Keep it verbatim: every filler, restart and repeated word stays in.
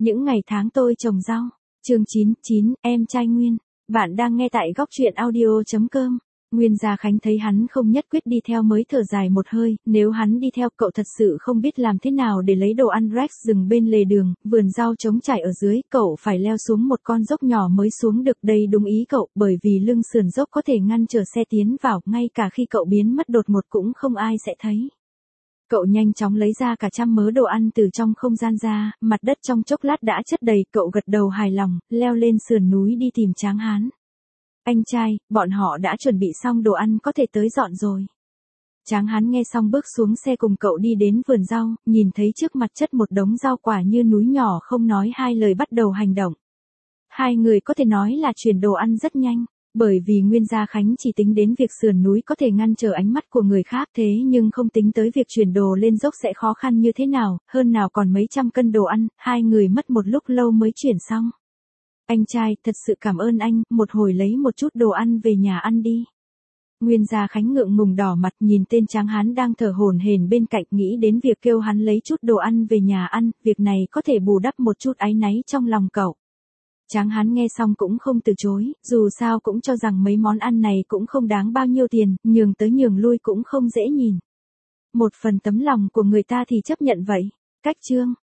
Những ngày tháng tôi trồng rau. Chương chín, chín, em trai Nguyên. Bạn đang nghe tại góc truyện audio chấm com. Nguyên Gia Khánh thấy hắn không nhất quyết đi theo mới thở dài một hơi, nếu hắn đi theo cậu thật sự không biết làm thế nào để lấy đồ ăn. Rex dừng bên lề đường, vườn rau trống trải ở dưới, cậu phải leo xuống một con dốc nhỏ mới xuống được. Đây đúng ý cậu, bởi vì lưng sườn dốc có thể ngăn trở xe tiến vào, ngay cả khi cậu biến mất đột ngột cũng không ai sẽ thấy. Cậu nhanh chóng lấy ra cả trăm mớ đồ ăn từ trong không gian ra, mặt đất trong chốc lát đã chất đầy, cậu gật đầu hài lòng, leo lên sườn núi đi tìm Tráng Hán. Anh trai, bọn họ đã chuẩn bị xong đồ ăn, có thể tới dọn rồi. Tráng Hán nghe xong bước xuống xe cùng cậu đi đến vườn rau, nhìn thấy trước mặt chất một đống rau quả như núi nhỏ, không nói hai lời bắt đầu hành động. Hai người có thể nói là chuyển đồ ăn rất nhanh. Bởi vì Nguyên Gia Khánh chỉ tính đến việc sườn núi có thể ngăn trở ánh mắt của người khác, thế nhưng không tính tới việc chuyển đồ lên dốc sẽ khó khăn như thế nào, hơn nào còn mấy trăm cân đồ ăn, hai người mất một lúc lâu mới chuyển xong. Anh trai, thật sự cảm ơn anh, một hồi lấy một chút đồ ăn về nhà ăn đi. Nguyên Gia Khánh ngượng ngùng đỏ mặt nhìn tên Tráng Hán đang thở hổn hển bên cạnh, nghĩ đến việc kêu hắn lấy chút đồ ăn về nhà ăn, việc này có thể bù đắp một chút áy náy trong lòng cậu. Tráng Hán nghe xong cũng không từ chối, dù sao cũng cho rằng mấy món ăn này cũng không đáng bao nhiêu tiền, nhường tới nhường lui cũng không dễ nhìn. Một phần tấm lòng của người ta thì chấp nhận vậy. Cách chương